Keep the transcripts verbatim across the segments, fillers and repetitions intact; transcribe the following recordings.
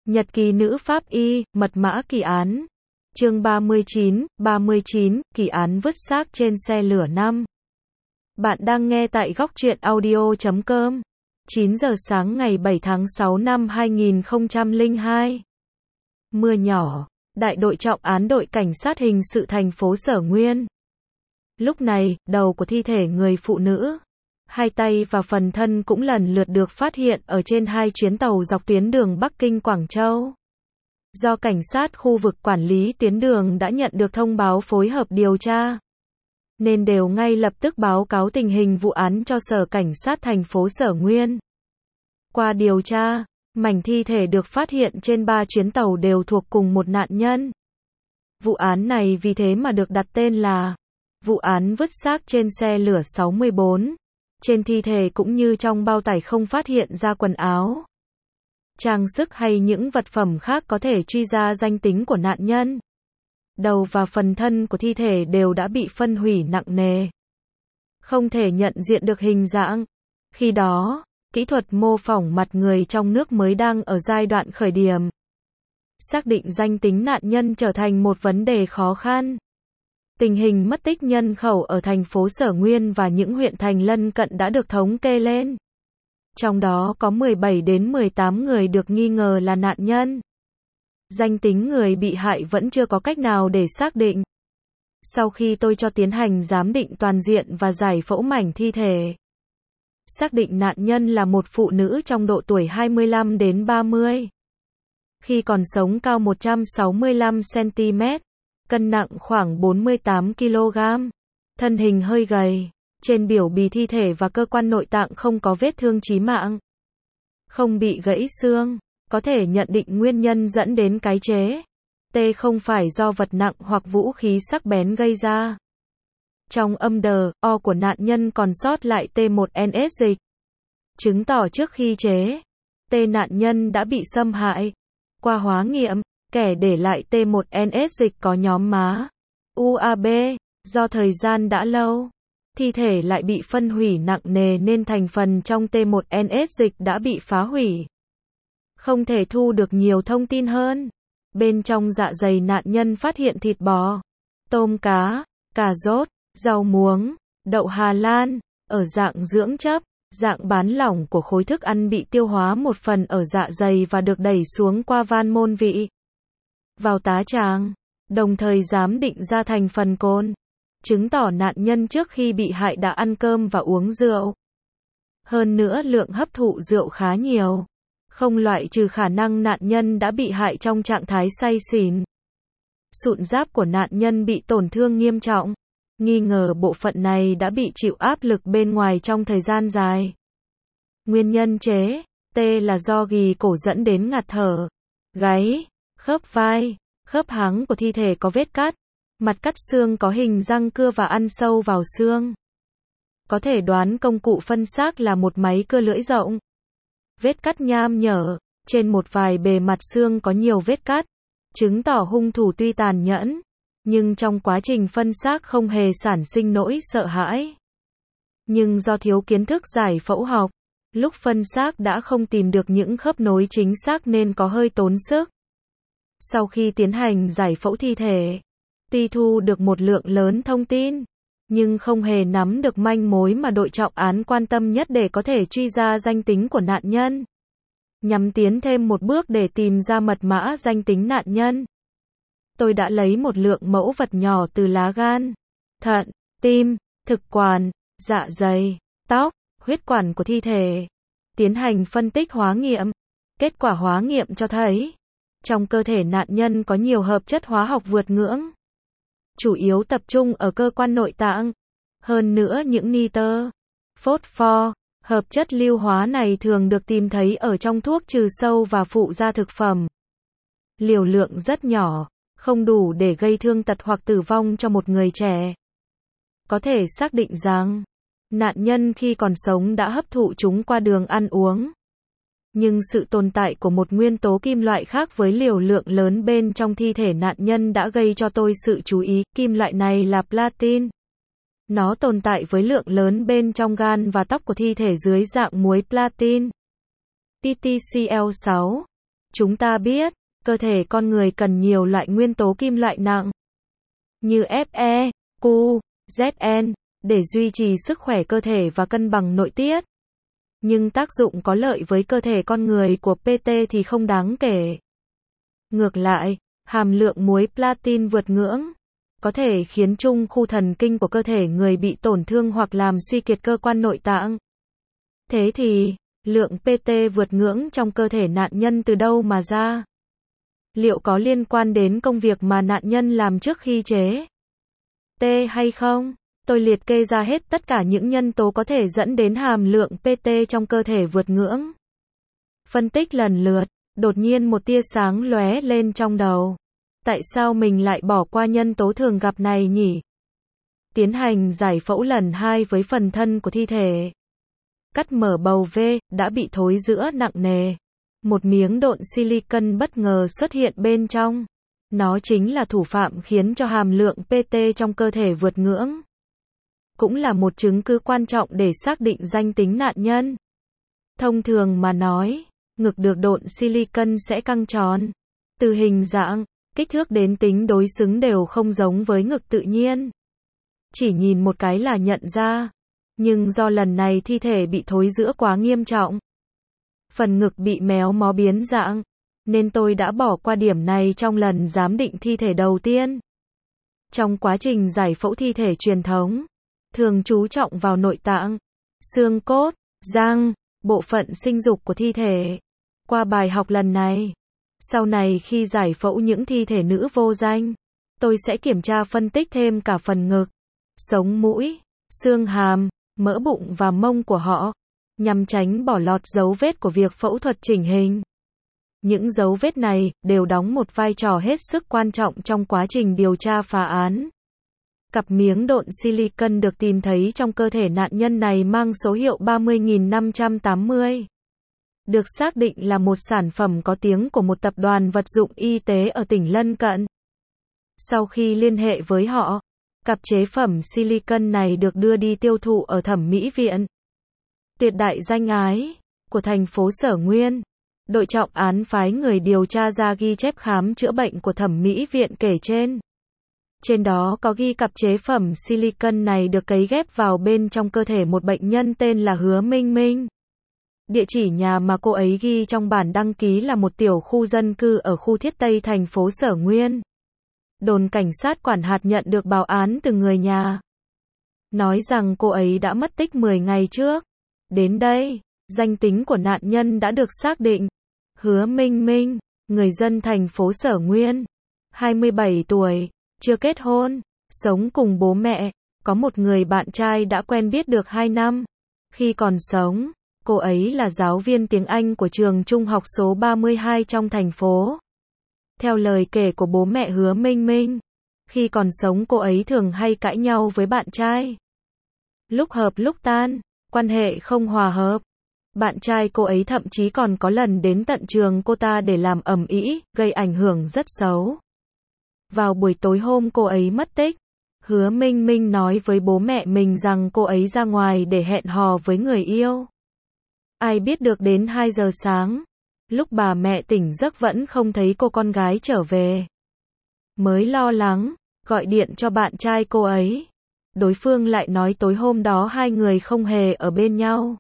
Nhật ký nữ pháp y, mật mã kỳ án. Chương ba mươi chín, ba mươi chín, kỳ án vứt xác trên xe lửa năm. Bạn đang nghe tại góc truyện audio chấm com. chín giờ sáng ngày bảy tháng sáu năm hai nghìn không trăm lẻ hai. Mưa nhỏ, đại đội trọng án đội cảnh sát hình sự thành phố Sở Nguyên. Lúc này, đầu của thi thể người phụ nữ, hai tay và phần thân cũng lần lượt được phát hiện ở trên hai chuyến tàu dọc tuyến đường Bắc Kinh Quảng Châu. Do cảnh sát khu vực quản lý tuyến đường đã nhận được thông báo phối hợp điều tra, nên đều ngay lập tức báo cáo tình hình vụ án cho Sở Cảnh sát thành phố Sở Nguyên. Qua điều tra, mảnh thi thể được phát hiện trên ba chuyến tàu đều thuộc cùng một nạn nhân. Vụ án này vì thế mà được đặt tên là vụ án vứt xác trên xe lửa sáu mươi bốn. Trên thi thể cũng như trong bao tải không phát hiện ra quần áo, trang sức hay những vật phẩm khác có thể truy ra danh tính của nạn nhân. Đầu và phần thân của thi thể đều đã bị phân hủy nặng nề, không thể nhận diện được hình dạng. Khi đó, kỹ thuật mô phỏng mặt người trong nước mới đang ở giai đoạn khởi điểm. Xác định danh tính nạn nhân trở thành một vấn đề khó khăn. Tình hình mất tích nhân khẩu ở thành phố Sở Nguyên và những huyện thành lân cận đã được thống kê lên. Trong đó có mười bảy đến mười tám người được nghi ngờ là nạn nhân. Danh tính người bị hại vẫn chưa có cách nào để xác định. Sau khi tôi cho tiến hành giám định toàn diện và giải phẫu mảnh thi thể, xác định nạn nhân là một phụ nữ trong độ tuổi hai mươi lăm đến ba mươi. Khi còn sống cao một trăm sáu mươi lăm xăng ti mét, cân nặng khoảng bốn mươi tám ki lô gam, thân hình hơi gầy. Trên biểu bì thi thể và cơ quan nội tạng không có vết thương chí mạng, không bị gãy xương, có thể nhận định nguyên nhân dẫn đến cái chết T không phải do vật nặng hoặc vũ khí sắc bén gây ra. Trong âm đờ, O của nạn nhân còn sót lại T một N S dịch, chứng tỏ trước khi chết, T nạn nhân đã bị xâm hại. Qua hóa nghiệm, kẻ để lại T một N S dịch có nhóm má U A B, do thời gian đã lâu, thi thể lại bị phân hủy nặng nề nên thành phần trong T một N S dịch đã bị phá hủy. Không thể thu được nhiều thông tin hơn. Bên trong dạ dày nạn nhân phát hiện thịt bò, tôm cá, cà rốt, rau muống, đậu Hà Lan, ở dạng dưỡng chất, dạng bán lỏng của khối thức ăn bị tiêu hóa một phần ở dạ dày và được đẩy xuống qua van môn vị vào tá tràng, đồng thời giám định ra thành phần cồn, chứng tỏ nạn nhân trước khi bị hại đã ăn cơm và uống rượu. Hơn nữa lượng hấp thụ rượu khá nhiều, không loại trừ khả năng nạn nhân đã bị hại trong trạng thái say xỉn. Sụn giáp của nạn nhân bị tổn thương nghiêm trọng, nghi ngờ bộ phận này đã bị chịu áp lực bên ngoài trong thời gian dài. Nguyên nhân chết T là do gỉ cổ dẫn đến ngạt thở. Gáy, khớp vai, khớp háng của thi thể có vết cắt, mặt cắt xương có hình răng cưa và ăn sâu vào xương. Có thể đoán công cụ phân xác là một máy cưa lưỡi rộng. Vết cắt nham nhở, trên một vài bề mặt xương có nhiều vết cắt, chứng tỏ hung thủ tuy tàn nhẫn, nhưng trong quá trình phân xác không hề sản sinh nỗi sợ hãi. Nhưng do thiếu kiến thức giải phẫu học, lúc phân xác đã không tìm được những khớp nối chính xác nên có hơi tốn sức. Sau khi tiến hành giải phẫu thi thể, tuy thu được một lượng lớn thông tin, nhưng không hề nắm được manh mối mà đội trọng án quan tâm nhất để có thể truy ra danh tính của nạn nhân. Nhằm tiến thêm một bước để tìm ra mật mã danh tính nạn nhân, tôi đã lấy một lượng mẫu vật nhỏ từ lá gan, thận, tim, thực quản, dạ dày, tóc, huyết quản của thi thể, tiến hành phân tích hóa nghiệm. Kết quả hóa nghiệm cho thấy, trong cơ thể nạn nhân có nhiều hợp chất hóa học vượt ngưỡng, chủ yếu tập trung ở cơ quan nội tạng. Hơn nữa những nitơ, phốt-pho, hợp chất lưu hóa này thường được tìm thấy ở trong thuốc trừ sâu và phụ gia thực phẩm. Liều lượng rất nhỏ, không đủ để gây thương tật hoặc tử vong cho một người trẻ. Có thể xác định rằng, nạn nhân khi còn sống đã hấp thụ chúng qua đường ăn uống. Nhưng sự tồn tại của một nguyên tố kim loại khác với liều lượng lớn bên trong thi thể nạn nhân đã gây cho tôi sự chú ý. Kim loại này là platin. Nó tồn tại với lượng lớn bên trong gan và tóc của thi thể dưới dạng muối platin, P T C L sáu. Chúng ta biết, cơ thể con người cần nhiều loại nguyên tố kim loại nặng như Fe, Cu, Zn để duy trì sức khỏe cơ thể và cân bằng nội tiết. Nhưng tác dụng có lợi với cơ thể con người của pê tê thì không đáng kể. Ngược lại, hàm lượng muối platin vượt ngưỡng có thể khiến trung khu thần kinh của cơ thể người bị tổn thương hoặc làm suy kiệt cơ quan nội tạng. Thế thì, lượng pê tê vượt ngưỡng trong cơ thể nạn nhân từ đâu mà ra? Liệu có liên quan đến công việc mà nạn nhân làm trước khi chế tê hay không? Tôi liệt kê ra hết tất cả những nhân tố có thể dẫn đến hàm lượng pê tê trong cơ thể vượt ngưỡng. Phân tích lần lượt, đột nhiên một tia sáng lóe lên trong đầu. Tại sao mình lại bỏ qua nhân tố thường gặp này nhỉ? Tiến hành giải phẫu lần hai với phần thân của thi thể. Cắt mở bầu V, đã bị thối rữa nặng nề. Một miếng độn silicon bất ngờ xuất hiện bên trong. Nó chính là thủ phạm khiến cho hàm lượng pê tê trong cơ thể vượt ngưỡng. Cũng là một chứng cứ quan trọng để xác định danh tính nạn nhân. Thông thường mà nói, ngực được độn silicon sẽ căng tròn. Từ hình dạng, kích thước đến tính đối xứng đều không giống với ngực tự nhiên. Chỉ nhìn một cái là nhận ra. Nhưng do lần này thi thể bị thối rữa quá nghiêm trọng. Phần ngực bị méo mó biến dạng. Nên tôi đã bỏ qua điểm này trong lần giám định thi thể đầu tiên. Trong quá trình giải phẫu thi thể truyền thống, thường chú trọng vào nội tạng, xương cốt, răng, bộ phận sinh dục của thi thể. Qua bài học lần này, sau này khi giải phẫu những thi thể nữ vô danh, tôi sẽ kiểm tra phân tích thêm cả phần ngực, sống mũi, xương hàm, mỡ bụng và mông của họ, nhằm tránh bỏ lọt dấu vết của việc phẫu thuật chỉnh hình. Những dấu vết này đều đóng một vai trò hết sức quan trọng trong quá trình điều tra phá án. Cặp miếng độn silicon được tìm thấy trong cơ thể nạn nhân này mang số hiệu ba mươi nghìn năm trăm tám mươi. Được xác định là một sản phẩm có tiếng của một tập đoàn vật dụng y tế ở tỉnh lân cận. Sau khi liên hệ với họ, cặp chế phẩm silicon này được đưa đi tiêu thụ ở thẩm mỹ viện tuyệt đại danh ái của thành phố Sở Nguyên. Đội trọng án phái người điều tra ra ghi chép khám chữa bệnh của thẩm mỹ viện kể trên. Trên đó có ghi cặp chế phẩm silicon này được cấy ghép vào bên trong cơ thể một bệnh nhân tên là Hứa Minh Minh. Địa chỉ nhà mà cô ấy ghi trong bản đăng ký là một tiểu khu dân cư ở khu Thiết Tây thành phố Sở Nguyên. Đồn cảnh sát quản hạt nhận được báo án từ người nhà. Nói rằng cô ấy đã mất tích mười ngày trước. Đến đây, danh tính của nạn nhân đã được xác định. Hứa Minh Minh, người dân thành phố Sở Nguyên, hai mươi bảy tuổi, chưa kết hôn, sống cùng bố mẹ, có một người bạn trai đã quen biết được hai năm. Khi còn sống, cô ấy là giáo viên tiếng Anh của trường trung học số ba mươi hai trong thành phố. Theo lời kể của bố mẹ Hứa Minh Minh, khi còn sống cô ấy thường hay cãi nhau với bạn trai. Lúc hợp lúc tan, quan hệ không hòa hợp. Bạn trai cô ấy thậm chí còn có lần đến tận trường cô ta để làm ầm ĩ, gây ảnh hưởng rất xấu. Vào buổi tối hôm cô ấy mất tích, Hứa Minh Minh nói với bố mẹ mình rằng cô ấy ra ngoài để hẹn hò với người yêu. Ai biết được đến hai giờ sáng, lúc bà mẹ tỉnh giấc vẫn không thấy cô con gái trở về. Mới lo lắng, gọi điện cho bạn trai cô ấy. Đối phương lại nói tối hôm đó hai người không hề ở bên nhau.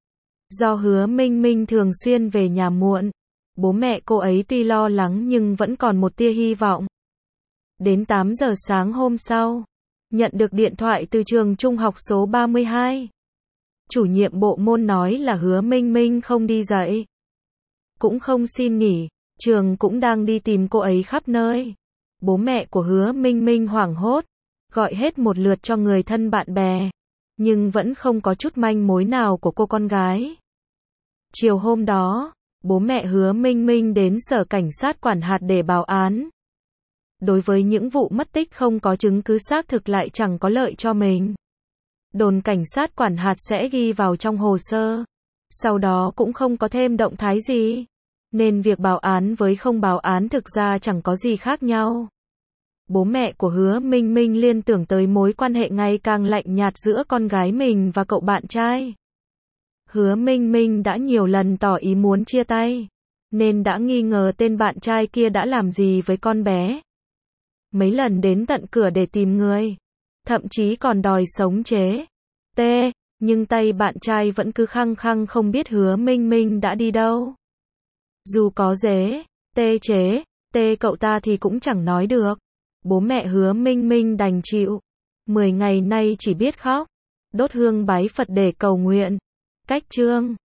Do Hứa Minh Minh thường xuyên về nhà muộn, bố mẹ cô ấy tuy lo lắng nhưng vẫn còn một tia hy vọng. Đến tám giờ sáng hôm sau, nhận được điện thoại từ trường trung học số ba mươi hai. Chủ nhiệm bộ môn nói là Hứa Minh Minh không đi dạy, cũng không xin nghỉ, trường cũng đang đi tìm cô ấy khắp nơi. Bố mẹ của Hứa Minh Minh hoảng hốt, gọi hết một lượt cho người thân bạn bè, nhưng vẫn không có chút manh mối nào của cô con gái. Chiều hôm đó, bố mẹ Hứa Minh Minh đến sở cảnh sát quản hạt để báo án. Đối với những vụ mất tích không có chứng cứ xác thực lại chẳng có lợi cho mình, đồn cảnh sát quản hạt sẽ ghi vào trong hồ sơ. Sau đó cũng không có thêm động thái gì. Nên việc báo án với không báo án thực ra chẳng có gì khác nhau. Bố mẹ của Hứa Minh Minh liên tưởng tới mối quan hệ ngày càng lạnh nhạt giữa con gái mình và cậu bạn trai. Hứa Minh Minh đã nhiều lần tỏ ý muốn chia tay. nên đã nghi ngờ tên bạn trai kia đã làm gì với con bé. Mấy lần đến tận cửa để tìm người, thậm chí còn đòi sống chế. T, nhưng tay bạn trai vẫn cứ khăng khăng không biết Hứa Minh Minh đã đi đâu. Dù có dế, tê chế, tê cậu ta thì cũng chẳng nói được. Bố mẹ Hứa Minh Minh đành chịu. Mười ngày nay chỉ biết khóc, đốt hương bái Phật để cầu nguyện. Cách chương